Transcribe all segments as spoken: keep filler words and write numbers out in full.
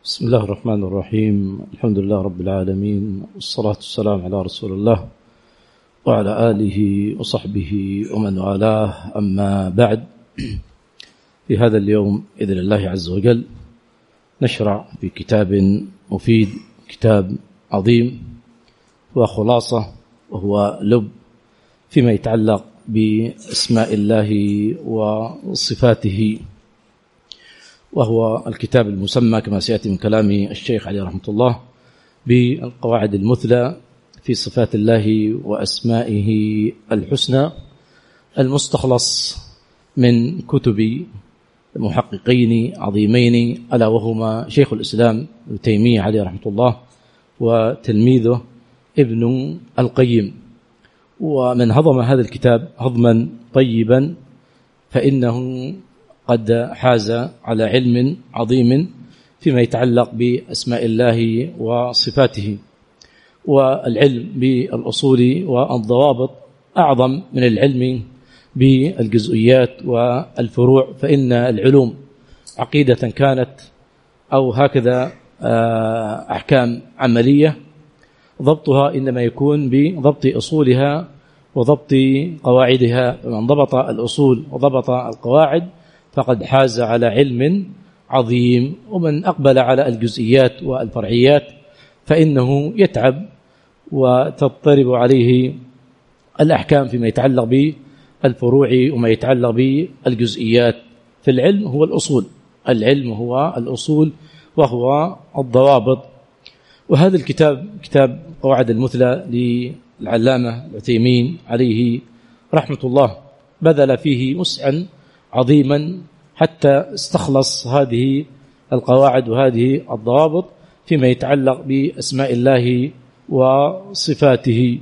بسم الله الرحمن الرحيم. الحمد لله رب العالمين، والصلاة والسلام على رسول الله وعلى آله وصحبه ومن والاه. أما بعد، في هذا اليوم بإذن الله عز وجل نشرع في كتاب مفيد، كتاب عظيم وخلاصة، وهو لب فيما يتعلق بأسماء الله وصفاته، وهو الكتاب المسمى كما سيأتي من كلام الشيخ عليه رحمة الله بالقواعد المثلى في صفات الله وأسمائه الحسنى، المستخلص من كتب محققين عظيمين، ألا وهما شيخ الإسلام ابن تيمية عليه رحمة الله وتلميذه ابن القيم. ومن هضم هذا الكتاب هضما طيبا فإنه قد حاز على علم عظيم فيما يتعلق بأسماء الله وصفاته، والعلم بالأصول والضوابط أعظم من العلم بالجزئيات والفروع، فإن العلوم عقيدة كانت أو هكذا أحكام عملية ضبطها إنما يكون بضبط أصولها وضبط قواعدها. من ضبط الأصول وضبط القواعد فقد حاز على علم عظيم، ومن أقبل على الجزئيات والفرعيات فإنه يتعب وتضطرب عليه الأحكام فيما يتعلق بالفروع وما يتعلق بالجزئيات. في العلم هو الأصول، العلم هو الأصول وهو الضوابط. وهذا الكتاب كتاب قواعد المثلى للعلامة العثيمين عليه رحمة الله بذل فيه وسعا عظيما حتى استخلص هذه القواعد وهذه الضوابط فيما يتعلق بأسماء الله وصفاته.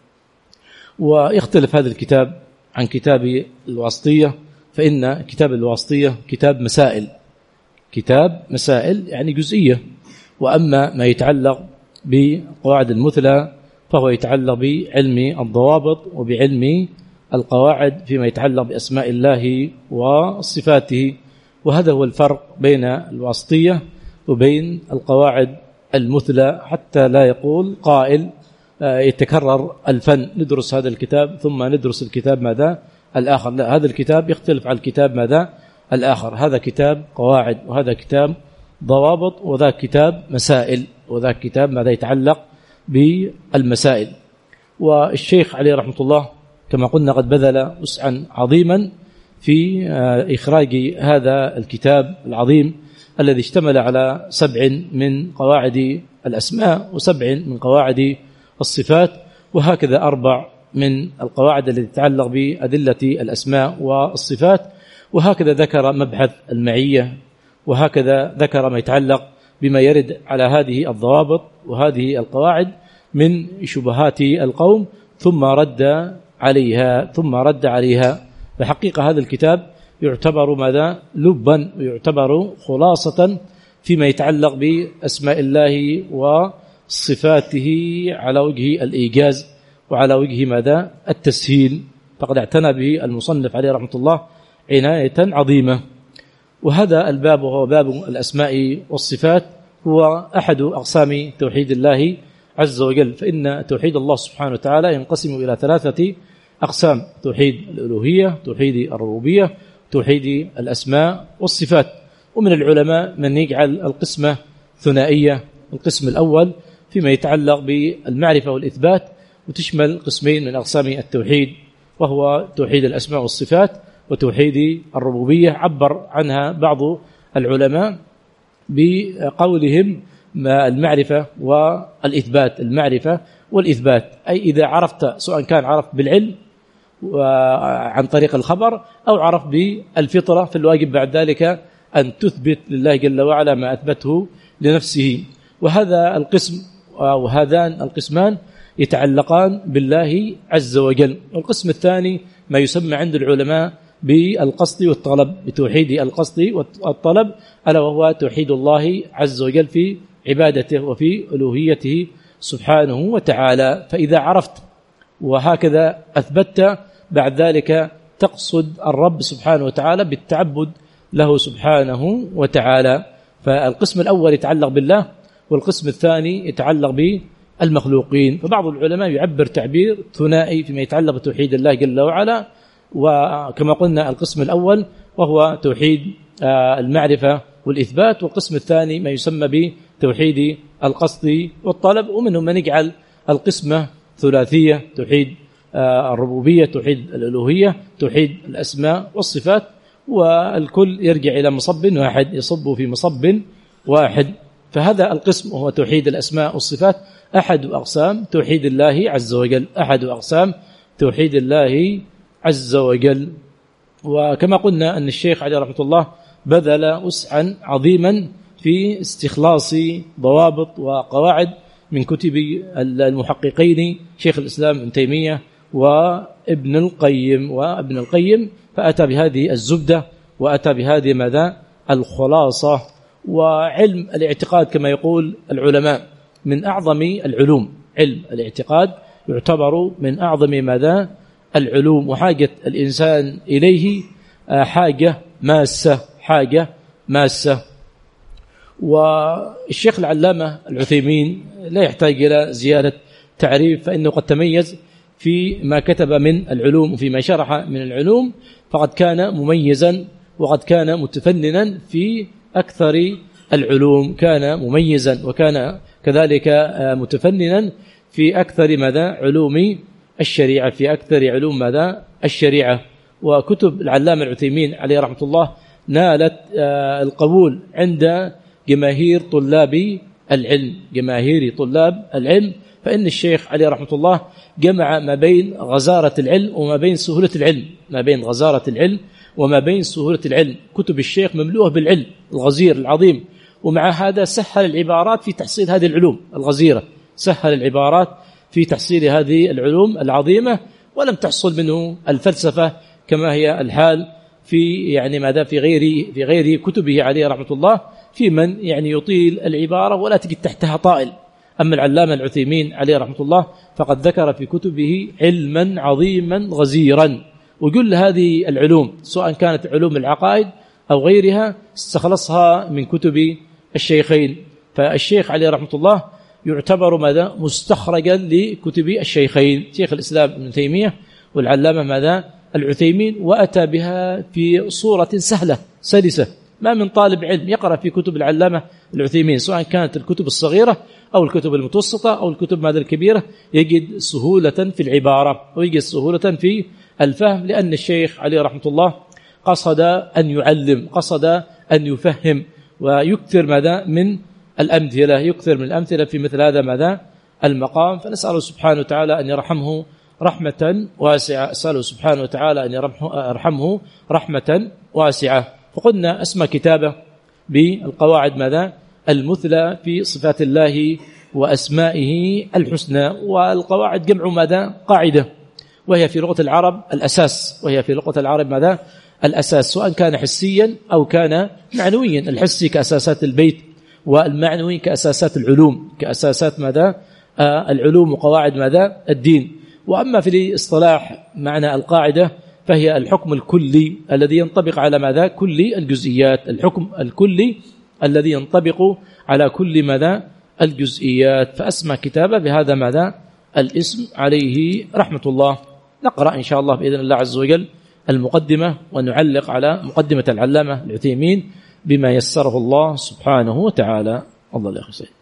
ويختلف هذا الكتاب عن كتاب الواسطية، فإن كتاب الواسطية كتاب مسائل، كتاب مسائل يعني جزئية، وأما ما يتعلق بقواعد المثلى فهو يتعلق بعلم الضوابط وبعلم القواعد فيما يتعلق بأسماء الله وصفاته. وهذا هو الفرق بين الواسطية وبين القواعد المثلى، حتى لا يقول قائل يتكرر الفن، ندرس هذا الكتاب ثم ندرس الكتاب ماذا الآخر. لا، هذا الكتاب يختلف عن الكتاب ماذا الآخر، هذا كتاب قواعد وهذا كتاب ضوابط وذا كتاب مسائل وذا كتاب ماذا يتعلق بالمسائل. والشيخ عليه رحمة الله كما قلنا قد بذل وسعا عظيما في إخراج هذا الكتاب العظيم الذي اشتمل على سبع من قواعد الأسماء وسبع من قواعد الصفات، وهكذا أربع من القواعد التي تتعلق بأدلة الأسماء والصفات، وهكذا ذكر مبحث المعية، وهكذا ذكر ما يتعلق بما يرد على هذه الضوابط وهذه القواعد من شبهات القوم، ثم رد عليها ثم رد عليها فحقيقة هذا الكتاب يعتبر ماذا لبا، ويعتبر خلاصة فيما يتعلق بأسماء الله وصفاته على وجه الإيجاز وعلى وجه ماذا التسهيل، فقد اعتنى به المصنف عليه رحمة الله عناية عظيمة. وهذا الباب وهو باب الأسماء والصفات هو أحد أقسام توحيد الله عز وجل، فإن توحيد الله سبحانه وتعالى ينقسم إلى ثلاثة أقسام: توحيد الألوهية، توحيد الربوبية، توحيد الأسماء والصفات. ومن العلماء من يجعل القسمة ثنائية، القسم الأول فيما يتعلق بالمعرفة والإثبات، وتشمل قسمين من أقسام التوحيد، وهو توحيد الأسماء والصفات وتوحيد الربوبية. عبر عنها بعض العلماء بقولهم ما المعرفة والإثبات، المعرفة والإثبات أي إذا عرفت، سواء كان عرفت بالعلم عن طريق الخبر أو عرف بالفطرة، فالواجب بعد ذلك أن تثبت لله جل وعلا ما أثبته لنفسه. وهذا القسم وهذان القسمان يتعلقان بالله عز وجل. والقسم الثاني ما يسمى عند العلماء بالقصد والطلب، بتوحيد القصد والطلب، ألا وهو توحيد الله عز وجل في عبادته وفي ألوهيته سبحانه وتعالى. فإذا عرفت وهكذا أثبت بعد ذلك تقصد الرب سبحانه وتعالى بالتعبد له سبحانه وتعالى. فالقسم الأول يتعلق بالله، والقسم الثاني يتعلق بالمخلوقين. فبعض العلماء يعبر تعبير ثنائي فيما يتعلق بتوحيد الله جل وعلا، وكما قلنا القسم الأول وهو توحيد المعرفة والإثبات، والقسم الثاني ما يسمى بتوحيد القصد والطلب. ومنهم من يجعل القسمة ثلاثية: توحيد الربوبية، توحيد الألوهية، توحيد الأسماء والصفات، والكل يرجع إلى مصب واحد، يصب في مصب واحد. فهذا القسم وهو توحيد الأسماء والصفات أحد أقسام توحيد الله عز وجل، أحد أقسام توحيد الله عز وجل. وكما قلنا أن الشيخ عليه رحمة الله بذل وسعا عظيما في استخلاص ضوابط وقواعد من كتب المحققين شيخ الإسلام ابن تيمية وابن القيم وابن القيم فأتى بهذه الزبدة وأتى بهذه ماذا الخلاصة. وعلم الاعتقاد كما يقول العلماء من أعظم العلوم، علم الاعتقاد يعتبر من أعظم ماذا العلوم، وحاجة الإنسان إليه حاجة ماسة، حاجة ماسة. والشيخ العلامة العثيمين لا يحتاج إلى زيادة تعريف، فإنه قد تميز في ما كتب من العلوم وفيما شرح من العلوم، فقد كان مميزا وقد كان متفننا في أكثر العلوم، كان مميزا وكان كذلك متفننا في أكثر ماذا علوم الشريعة، في أكثر علوم ماذا الشريعة. وكتب العلامة العثيمين عليه رحمة الله نالت القبول عند جماهير طلاب العلم، جماهير طلاب العلم، فإن الشيخ عليه رحمة الله جمع ما بين غزارة العلم وما بين سهولة العلم، ما بين غزارة العلم وما بين سهولة العلم. كتب الشيخ مملوءة بالعلم الغزير العظيم، ومع هذا سهل العبارات في تحصيل هذه العلوم الغزيرة، سهل العبارات في تحصيل هذه العلوم العظيمة، ولم تحصل منه الفلسفة كما هي الحال في يعني ماذا في غير في غير كتبه عليه رحمة الله، في من يعني يطيل العبارة ولا تجد تحتها طائل. أما العلامة العثيمين عليه رحمة الله فقد ذكر في كتبه علما عظيما غزيرا، وكل هذه العلوم سواء كانت علوم العقائد أو غيرها استخلصها من كتب الشيخين. فالشيخ عليه رحمة الله يعتبر ماذا مستخرجا لكتب الشيخين، شيخ الإسلام ابن تيمية والعلامة ماذا العثيمين، وأتى بها في صورة سهلة سلسة. ما من طالب علم يقرأ في كتب العلامة العثيمين سواء كانت الكتب الصغيرة أو الكتب المتوسطة أو الكتب ماذا الكبيرة يجد سهولة في العبارة ويجد سهولة في الفهم، لأن الشيخ عليه رحمة الله قصد أن يعلم، قصد أن يفهم، ويكثر ماذا من الأمثلة، يكثر من الأمثلة في مثل هذا ماذا المقام. فنسأل سبحانه وتعالى أن يرحمه رحمة واسعة، أسأله سبحانه وتعالى أن يرحمه رحمة واسعة. فقلنا اسم كتابة بالقواعد ماذا المثلى في صفات الله وأسمائه الحسنى. والقواعد جمع ماذا قاعدة، وهي في لغة العرب الأساس، وهي في لغة العرب ماذا الأساس، سواء كان حسيا أو كان معنويا. الحسي كأساسات البيت، والمعنوي كأساسات العلوم، كأساسات ماذا آه العلوم وقواعد ماذا الدين. وأما في الاصطلاح معنى القاعدة فهي الحكم الكلي الذي ينطبق على ماذا كل الجزئيات، الحكم الكلي الذي ينطبق على كل ماذا الجزئيات. فأسمى كتابة بهذا ماذا الاسم عليه رحمة الله. نقرأ إن شاء الله بإذن الله عز وجل المقدمة ونعلق على مقدمة العلامة العثيمين بما يسره الله سبحانه وتعالى. الله يا أخي.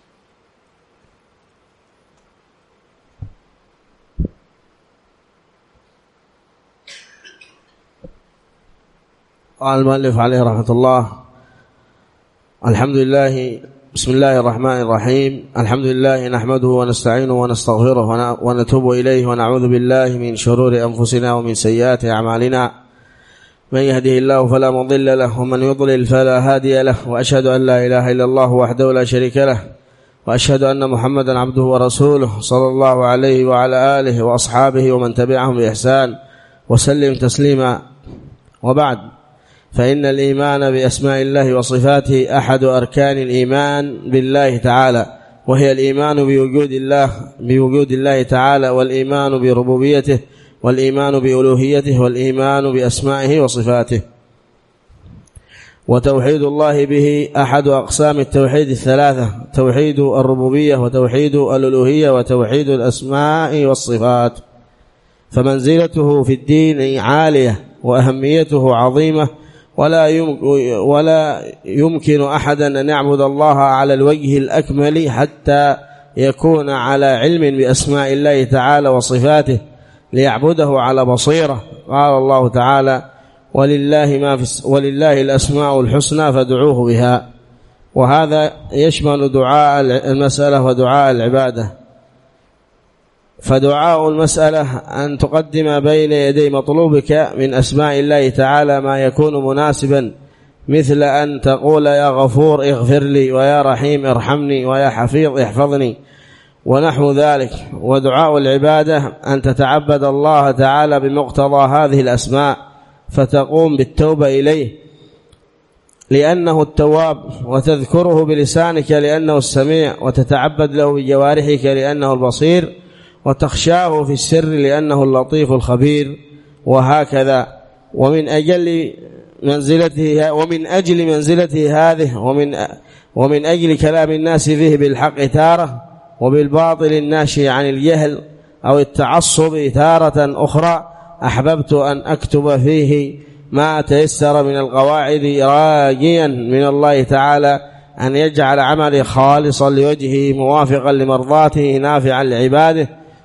قال المؤلف عليه رحمة الله: الحمد لله، بسم الله الرحمن الرحيم. الحمد لله نحمده ونستعينه ونستغفره ونتوب إليه ونعوذ بالله من شرور أنفسنا ومن سيئات أعمالنا. من يهده الله فلا مضل له ومن يضلل فلا هادي له، وأشهد أن لا إله إلا الله وحده لا شريك له، وأشهد أن محمدا عبده ورسوله صلى الله عليه وعلى آله وأصحابه ومن تبعهم بإحسان وسلم تسليما. وبعد، فإن الإيمان بأسماء الله وصفاته أحد أركان الإيمان بالله تعالى، وهي الإيمان بوجود الله بوجود الله تعالى، والإيمان بربوبيته، والإيمان بألوهيته، والإيمان بأسمائه وصفاته. وتوحيد الله به أحد أقسام التوحيد الثلاثة: توحيد الربوبية وتوحيد الألوهية وتوحيد الأسماء والصفات. فمنزلته في الدين عالية وأهميته عظيمة، ولا ولا يمكن أحدا أن يعبد الله على الوجه الأكمل حتى يكون على علم بأسماء الله تعالى وصفاته ليعبده على بصيرة. قال الله تعالى: ولله ما في ولله الأسماء الحسنى فادعوه بها. وهذا يشمل دعاء المسألة ودعاء العبادة. فدعاء المسألة أن تقدم بين يدي مطلوبك من أسماء الله تعالى ما يكون مناسبا، مثل أن تقول: يا غفور اغفر لي، ويا رحيم ارحمني، ويا حفيظ احفظني، ونحو ذلك. ودعاء العبادة أن تتعبد الله تعالى بمقتضى هذه الأسماء، فتقوم بالتوبة إليه لأنه التواب، وتذكره بلسانك لأنه السميع، وتتعبد له بجوارحك لأنه البصير، وتخشاه في السر لأنه اللطيف الخبير، وهكذا. ومن أجل منزلته ومن أجل منزلته هذه ومن ومن أجل كلام الناس فيه بالحق تارة، وبالباطل الناشئ عن الجهل أو التعصب تارة أخرى، أحببت أن أكتب فيه ما تيسر من القواعد، راجيا من الله تعالى أن يجعل عملي خالصا لوجهه موافقا لمرضاته نافعا لعباده.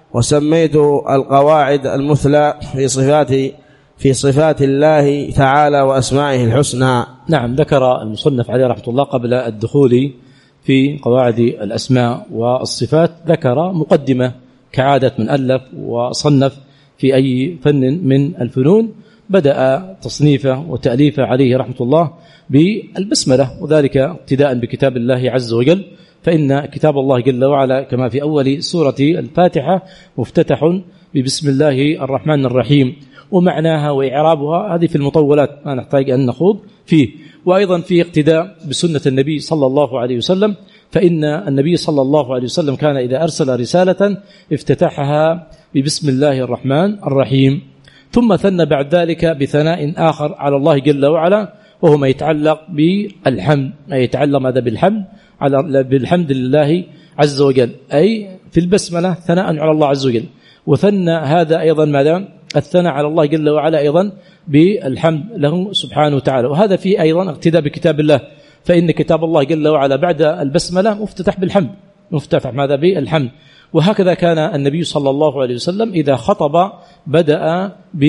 وسميت القواعد المثلى في صفات في صفات الله تعالى وأسمائه الحسنى. نعم، ذكر المصنف عليه رحمة الله قبل الدخول في قواعد الأسماء والصفات ذكر مقدمة كعادة من ألف وصنف في أي فن من الفنون، بدأ تصنيفه وتأليفه عليه رحمة الله بالبسملة، وذلك ابتداء بكتاب الله عز وجل. فإن كتاب الله جل وعلا كما في أول سورة الفاتحة مفتتح ببسم الله الرحمن الرحيم، ومعناها وإعرابها هذه في المطولات ما نحتاج أن نخوض فيه. وأيضا في اقتداء بسنة النبي صلى الله عليه وسلم، فإن النبي صلى الله عليه وسلم كان إذا أرسل رسالة افتتحها ببسم الله الرحمن الرحيم. ثم ثنى بعد ذلك بثناء آخر على الله جل وعلا، وهو ما يتعلق بالحمد، ما يتعلق ماذا بالحمد على بالحمد لله عز وجل، أي في البسملة ثناء على الله عز وجل. وثنى هذا أيضا ماذا الثناء على الله جل وعلا أيضا بالحمد له سبحانه وتعالى. وهذا فيه أيضا اقتداء بكتاب الله، فإن كتاب الله جل وعلا بعد البسملة مفتتح بالحمد، مفتتح ماذا بالحمد. وهكذا كان النبي صلى الله عليه وسلم إذا خطب بدأ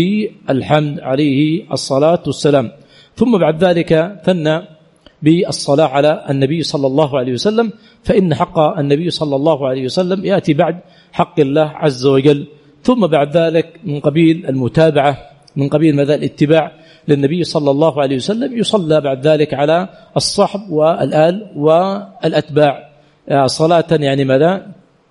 بالحمد عليه الصلاة والسلام. ثم بعد ذلك ثنى بالصلاة على النبي صلى الله عليه وسلم، فإن حق النبي صلى الله عليه وسلم يأتي بعد حق الله عز وجل. ثم بعد ذلك من قبيل المتابعة، من قبيل ماذا الاتباع للنبي صلى الله عليه وسلم، يصلى بعد ذلك على الصحب والآل والأتباع صلاة يعني ماذا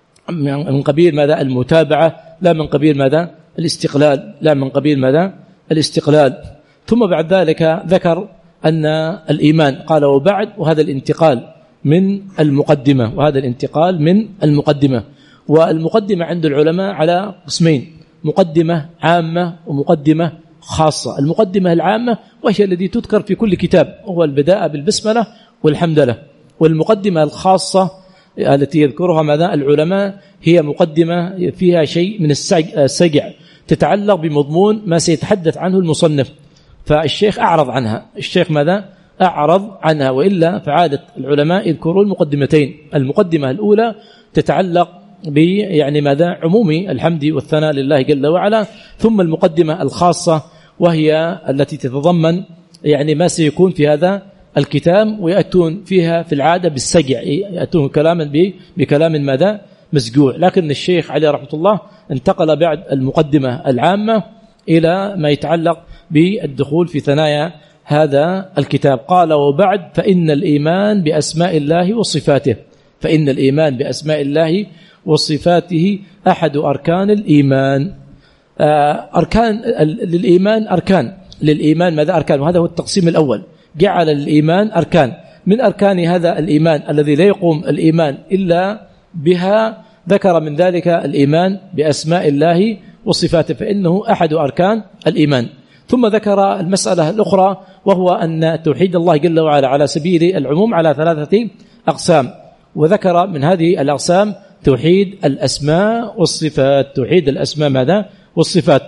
من قبيل ماذا المتابعة، لا من قبيل ماذا الاستقلال، لا من قبيل ماذا الاستقلال. ثم بعد ذلك ذكر أن الإيمان قال وبعد، وهذا الانتقال من المقدمة، وهذا الانتقال من المقدمة. والمقدمة عند العلماء على قسمين: مقدمة عامة ومقدمة خاصة. المقدمة العامة وهي التي تذكر في كل كتاب، وهو البداء بالبسملة والحمدلة. والمقدمة الخاصة التي يذكرها ماذا العلماء هي مقدمة فيها شيء من السجع، تتعلق بمضمون ما سيتحدث عنه المصنف، فالشيخ أعرض عنها، الشيخ ماذا أعرض عنها. وإلا فعادة العلماء يذكرون المقدمتين: المقدمة الأولى تتعلق يعني ماذا عموم الحمد والثناء لله جل وعلا، ثم المقدمة الخاصة وهي التي تتضمن يعني ما سيكون في هذا الكتاب، ويأتون فيها في العادة بالسجع، يأتون كلاما بكلام ماذا مسجوع. لكن الشيخ عليه رحمة الله انتقل بعد المقدمة العامة إلى ما يتعلق بالدخول في ثنايا هذا الكتاب. قال وبعد فإن الإيمان بأسماء الله وصفاته، فإن الإيمان بأسماء الله وصفاته أحد أركان الإيمان. أركان للإيمان أركان للإيمان ماذا أركان، وهذا هو التقسيم الأول، جعل الإيمان أركان. من أركان هذا الإيمان الذي لا يقوم الإيمان إلا بها ذكر من ذلك الإيمان بأسماء الله وصفاته، فإنه أحد أركان الإيمان. ثم ذكر المسألة الأخرى وهو أن توحيد الله جل وعلا على سبيل العموم على ثلاثة أقسام، وذكر من هذه الأقسام توحيد الأسماء والصفات. توحيد الأسماء ماذا؟ والصفات.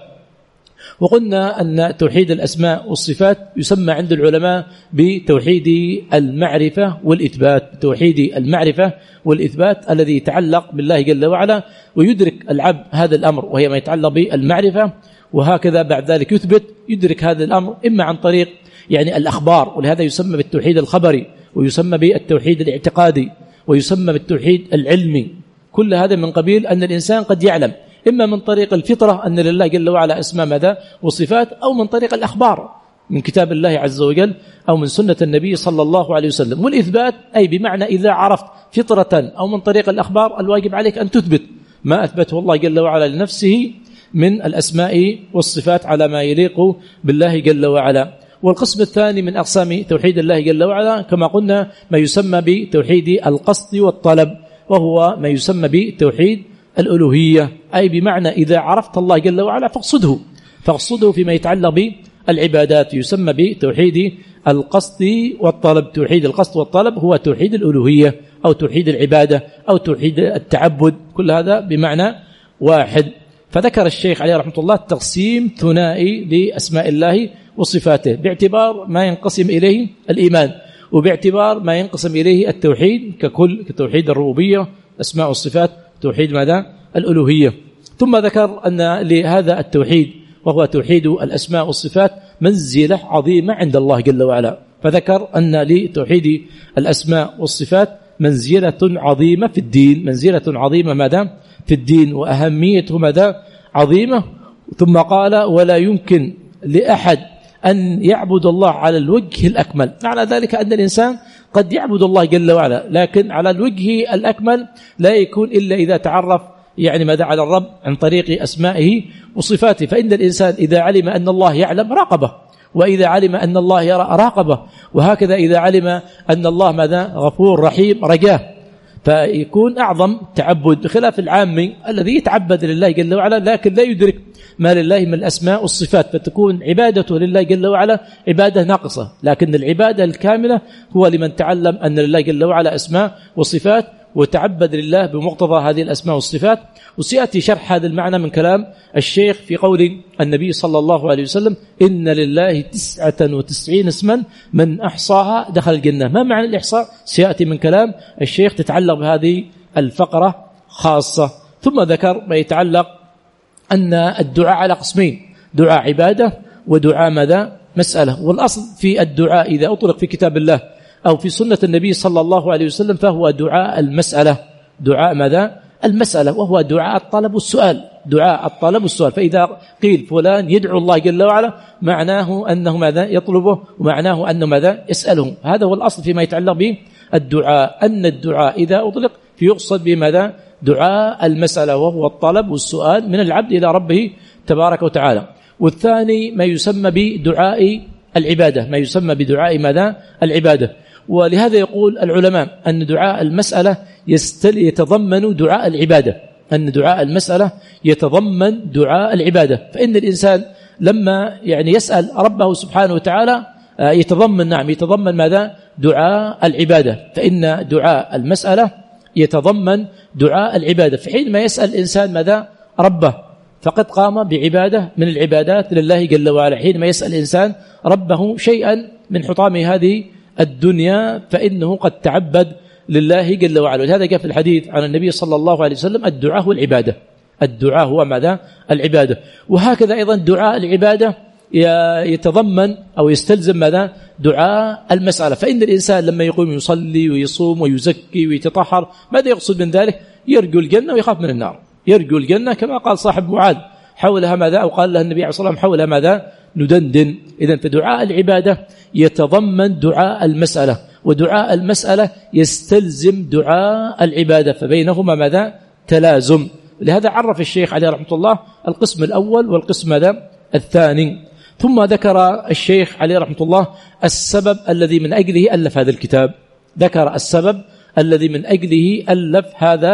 وقلنا أن توحيد الأسماء والصفات يسمى عند العلماء بتوحيد المعرفة والإثبات. توحيد المعرفة والإثبات الذي يتعلق بالله جل وعلا، ويدرك العبد هذا الأمر وهي ما يتعلق بالمعرفة، وهكذا بعد ذلك يثبت يدرك هذا الأمر إما عن طريق يعني الأخبار، ولهذا يسمى بالتوحيد الخبري، ويسمى بالتوحيد الاعتقادي، ويسمى بالتوحيد العلمي. كل هذا من قبيل أن الإنسان قد يعلم إما من طريق الفطرة أن لله جل وعلا أسماء ماذا وصفات، أو من طريق الأخبار من كتاب الله عز وجل أو من سنة النبي صلى الله عليه وسلم. والإثبات أي بمعنى إذا عرفت فطرة أو من طريق الأخبار الواجب عليك أن تثبت ما أثبته الله جل وعلا لنفسه من الأسماء والصفات على ما يليق بالله جل وعلا. والقسم الثاني من أقسام توحيد الله جل وعلا كما قلنا ما يسمى بتوحيد القصد والطلب، وهو ما يسمى بتوحيد الألوهية، أي بمعنى إذا عرفت الله جل وعلا فاقصده فاقصده فيما يتعلق بالعبادات، يسمى بتوحيد القصد والطلب. توحيد القصد والطلب هو توحيد الألوهية أو توحيد العبادة أو توحيد التعبد، كل هذا بمعنى واحد. فذكر الشيخ عليه رحمة الله تقسيم ثنائي لأسماء الله وصفاته باعتبار ما ينقسم إليه الإيمان، وباعتبار ما ينقسم إليه التوحيد ككل كتوحيد الربوبية أسماء والصفات، توحيد ماذا؟ الألوهية. ثم ذكر أن لهذا التوحيد وهو توحيد الأسماء والصفات منزلة عظيمة عند الله جل وعلا، فذكر أن لتوحيد الأسماء والصفات منزلة عظيمة في الدين، منزلة عظيمة ماذا؟ في الدين، وأهميته ماذا؟ عظيمة. ثم قال ولا يمكن لأحد أن يعبد الله على الوجه الأكمل. معنى ذلك أن الإنسان قد يعبد الله جل وعلا لكن على الوجه الأكمل لا يكون إلا إذا تعرف يعني ماذا على الرب عن طريق أسمائه وصفاته. فإن الإنسان إذا علم أن الله يعلم راقبه، وإذا علم أن الله يرى راقبه، وهكذا إذا علم أن الله ماذا؟ غفور رحيم رجاه، فيكون أعظم تعبد، خلاف العامي الذي يتعبد لله جل وعلا لكن لا يدرك ما لله من الأسماء والصفات، فتكون عبادته لله جل وعلا عبادة ناقصة. لكن العبادة الكاملة هو لمن تعلم أن لله جل وعلا أسماء وصفات وتعبد لله بمقتضى هذه الأسماء والصفات. وسيأتي شرح هذا المعنى من كلام الشيخ في قول النبي صلى الله عليه وسلم إن لله تسعة وتسعين اسما من أحصاها دخل الجنة. ما معنى الإحصاء؟ سيأتي من كلام الشيخ تتعلق بهذه الفقرة خاصة. ثم ذكر ما يتعلق أن الدعاء على قسمين، دعاء عبادة ودعاء ماذا؟ مسألة. والأصل في الدعاء إذا أطلق في كتاب الله أو في سنة النبي صلى الله عليه وسلم فهو دعاء المسألة، دعاء ماذا؟ المسألة، وهو دعاء الطلب والسؤال، دعاء الطلب والسؤال. فإذا قيل فلان يدعو الله جل وعلا معناه أنه ماذا؟ يطلبه، ومعناه أنه ماذا؟ يسأله. هذا هو الأصل فيما يتعلق به الدعاء، أن الدعاء إذا أطلق فيقصد بماذا؟ دعاء المسألة، وهو الطلب والسؤال من العبد إلى ربه تبارك وتعالى. والثاني ما يسمى بدعاء العبادة، ما يسمى بدعاء ماذا؟ العبادة. ولهذا يقول العلماء أن دعاء المسألة يتضمن دعاء العبادة، أن دعاء المسألة يتضمن دعاء العبادة. فإن الإنسان لما يعني يسأل ربه سبحانه وتعالى يتضمن نعم يتضمن ماذا؟ دعاء العبادة. فإن دعاء المسألة يتضمن دعاء العبادة. في حين ما يسأل الإنسان ماذا؟ ربه فقد قام بعبادة من العبادات لله جل وعلا. حينما يسأل الإنسان ربه شيئا من حطام هذه الدنيا فإنه قد تعبد لله جل وعلا. ولهذا جاء في الحديث عن النبي صلى الله عليه وسلم الدعاء هو العبادة، الدعاء هو ماذا؟ العبادة. وهكذا أيضا دعاء العبادة يتضمن أو يستلزم ماذا؟ دعاء المسألة. فإن الإنسان لما يقوم يصلي ويصوم ويزكي ويتطهر ماذا يقصد من ذلك؟ يرجو الجنة ويخاف من النار، يرجو الجنة كما قال صاحب معاذ حولها ماذا؟ أو قال له النبي عليه الصلاة والسلام حولها ماذا؟ ندندن. إذن فدعاء العبادة يتضمن دعاء المسألة، ودعاء المسألة يستلزم دعاء العبادة، فبينهما ماذا؟ تلازم. لهذا عرف الشيخ عليه رحمة الله القسم الأول والقسم ماذا؟ الثاني. ثم ذكر الشيخ عليه رحمة الله السبب الذي من أجله ألف هذا الكتاب، ذكر السبب الذي من أجله ألف هذا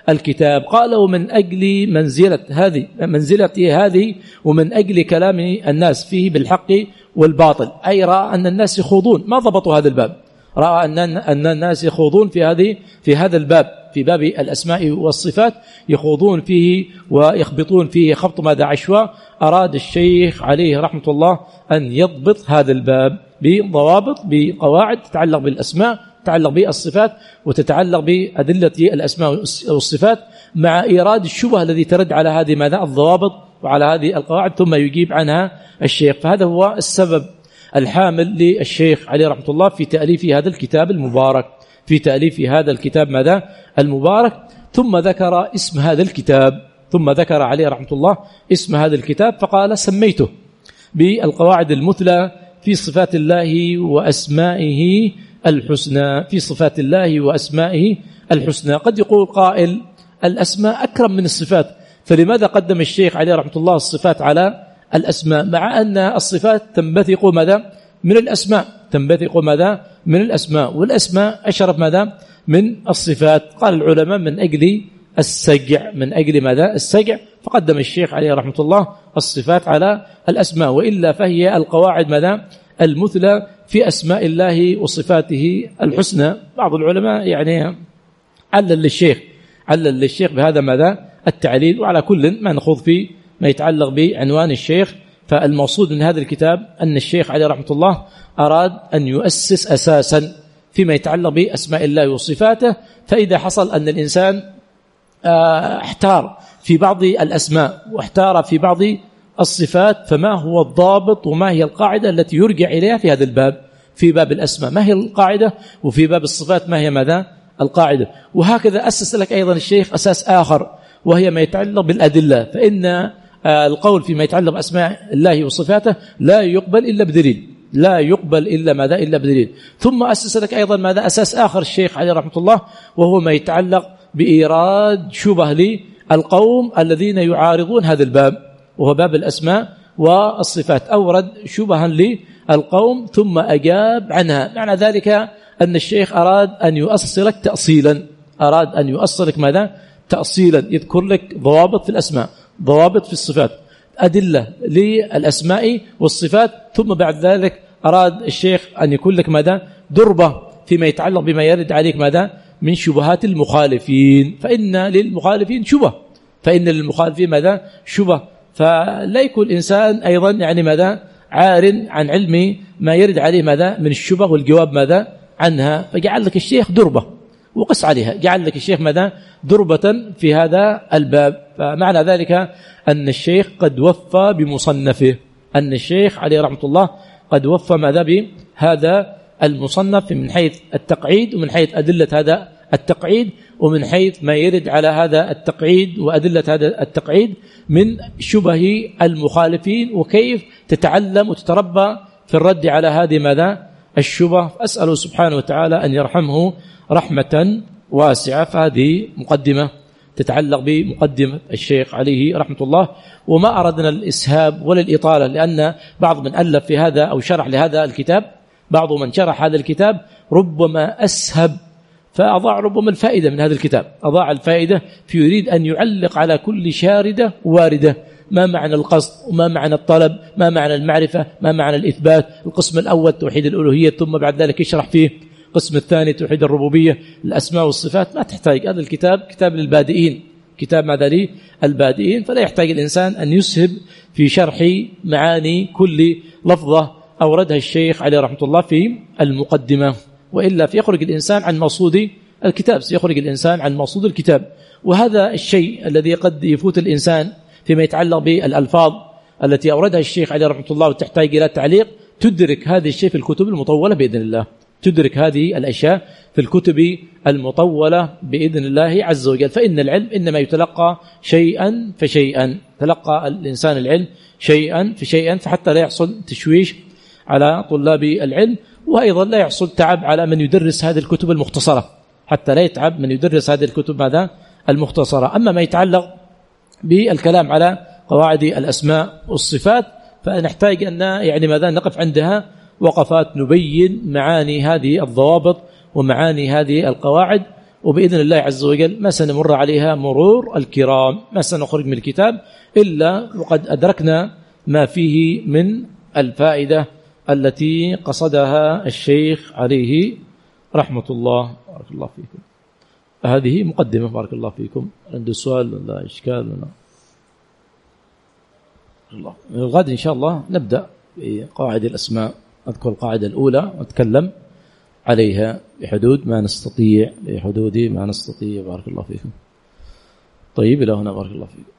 الكتاب. قال ومن أجل منزلة هذه منزلة هذه ومن أجل كلام الناس فيه بالحق والباطل، أي رأى أن الناس يخوضون، ما ضبطوا هذا الباب، رأى أن أن الناس يخوضون في هذه في هذا الباب، في باب الأسماء والصفات، يخوضون فيه ويخبطون فيه خبط ماذا عشواء. أراد الشيخ عليه رحمة الله أن يضبط هذا الباب بضوابط، بقواعد تتعلق بالأسماء، تتعلق بالصفات، وتتعلق بأدلة الأسماء والصفات، مع إيراد الشبهة الذي ترد على هذه ماذا الضوابط وعلى هذه القواعد، ثم يجيب عنها الشيخ. فهذا هو السبب الحامل للشيخ عليه رحمة الله في تأليف هذا الكتاب المبارك، في تأليف هذا الكتاب ماذا المبارك. ثم ذكر اسم هذا الكتاب، ثم ذكر عليه رحمة الله اسم هذا الكتاب، فقال سميته بالقواعد المثلى في صفات الله وأسمائه الحسنى، في صفات الله وأسمائه الحسنى. قد يقول قائل الأسماء أكرم من الصفات، فلماذا قدم الشيخ عليه رحمة الله الصفات على الأسماء، مع أن الصفات تنبثق ماذا من الأسماء، تنبثق ماذا من الأسماء، والأسماء أشرف ماذا من الصفات. قال العلماء من أجل السجع، من أجل ماذا السجع، فقدم الشيخ عليه رحمة الله الصفات على الأسماء، وإلا فهي القواعد ماذا المثلى في أسماء الله وصفاته الحسنى. بعض العلماء يعني علل للشيخ علل للشيخ بهذا ماذا التعليل، وعلى كل ما نخوض في ما يتعلق بعنوان الشيخ. فالمقصود من هذا الكتاب أن الشيخ عليه رحمة الله أراد أن يؤسس أساسا فيما يتعلق بأسماء الله وصفاته، فإذا حصل أن الإنسان احتار في بعض الأسماء واحتار في بعض الصفات، فما هو الضابط وما هي القاعدة التي يرجع إليها في هذا الباب، في باب الأسماء ما هي القاعدة، وفي باب الصفات ما هي ماذا القاعدة. وهكذا أسس لك أيضا الشيخ أساس آخر، وهي ما يتعلق بالأدلة، فإن القول فيما يتعلق بأسماء الله وصفاته لا يقبل إلا بدليل، لا يقبل إلا ماذا إلا بدليل. ثم أسس لك أيضا ماذا أساس آخر الشيخ عليه رحمة الله، وهو ما يتعلق بإيراد شبه للقوم الذين يعارضون هذا الباب، وهو باب الأسماء والصفات. أورد شبها للقوم ثم أجاب عنها. معنى ذلك أن الشيخ أراد أن يؤصلك تأصيلا، أراد أن يؤصلك ماذا تأصيلا، يذكر لك ضوابط في الأسماء، ضوابط في الصفات، أدلة للأسماء والصفات، ثم بعد ذلك أراد الشيخ أن يكون لك ماذا دربة فيما يتعلق بما يرد عليك ماذا من شبهات المخالفين، فإن للمخالفين شبه، فإن للمخالفين ماذا شبه، فلا يكون الإنسان أيضا يعني ماذا عار عن علم ما يرد عليه ماذا من الشبه والجواب ماذا عنها. فجعل لك الشيخ دربة وقس عليها، جعل لك الشيخ ماذا دربة في هذا الباب. فمعنى ذلك أن الشيخ قد وفى بمصنفه، أن الشيخ عليه رحمة الله قد وفى ماذا بهذا المصنف من حيث التقعيد ومن حيث أدلة هذا التقعيد، ومن حيث ما يرد على هذا التقعيد وأدلة هذا التقعيد من شبه المخالفين، وكيف تتعلم وتتربى في الرد على هذه ماذا الشبه. أسأله سبحانه وتعالى أن يرحمه رحمة واسعة. فهذه مقدمة تتعلق بمقدمة الشيخ عليه رحمة الله، وما أردنا الإسهاب ولا الإطالة، لأن بعض من ألف في هذا أو شرح لهذا الكتاب، بعض من شرح هذا الكتاب ربما أسهب فأضاع ربما الفائدة من هذا الكتاب، أضاع الفائدة في يريد أن يعلق على كل شاردة واردة، ما معنى القصد وما معنى الطلب، ما معنى المعرفة، ما معنى الإثبات. القسم الأول توحيد الألوهية، ثم بعد ذلك يشرح فيه القسم الثاني توحيد الربوبية، الأسماء والصفات. ما تحتاج، هذا الكتاب كتاب للبادئين، كتاب ماذا لي البادئين، فلا يحتاج الإنسان أن يسهب في شرح معاني كل لفظة أوردها الشيخ عليه رحمة الله في المقدمة، وإلا فيخرج الإنسان عن مقصود الكتاب، سيخرج الإنسان عن مقصود الكتاب. وهذا الشيء الذي قد يفوت الإنسان فيما يتعلق بالألفاظ التي أوردها الشيخ عليه رحمة الله وتحتاج إلى تعليق، تدرك هذه الشيء في الكتب المطولة بإذن الله، تدرك هذه الأشياء في الكتب المطولة بإذن الله عز وجل. فإن العلم إنما يتلقى شيئا فشيئا، تلقى الإنسان العلم شيئا فشيئا، فحتى لا يحصل تشويش على طلاب العلم، وأيضا لا يحصل تعب على من يدرس هذه الكتب المختصرة، حتى لا يتعب من يدرس هذه الكتب ماذا المختصرة. أما ما يتعلق بالكلام على قواعد الأسماء والصفات فنحتاج أن يعني ماذا نقف عندها وقفات، نبين معاني هذه الضوابط ومعاني هذه القواعد، وبإذن الله عز وجل ما سنمر عليها مرور الكرام، ما سنخرج من الكتاب إلا وقد أدركنا ما فيه من الفائدة التي قصدها الشيخ عليه رحمة الله. بارك الله فيكم. هذه مقدمة. بارك الله فيكم. عنده سؤال ولا إشكال ولا؟ الله. الغد إن شاء الله نبدأ بقواعد الأسماء، أذكر القاعدة الأولى وأتكلم عليها بحدود ما نستطيع، بحدود ما نستطيع. بارك الله فيكم. طيب إلى هنا. بارك الله فيكم.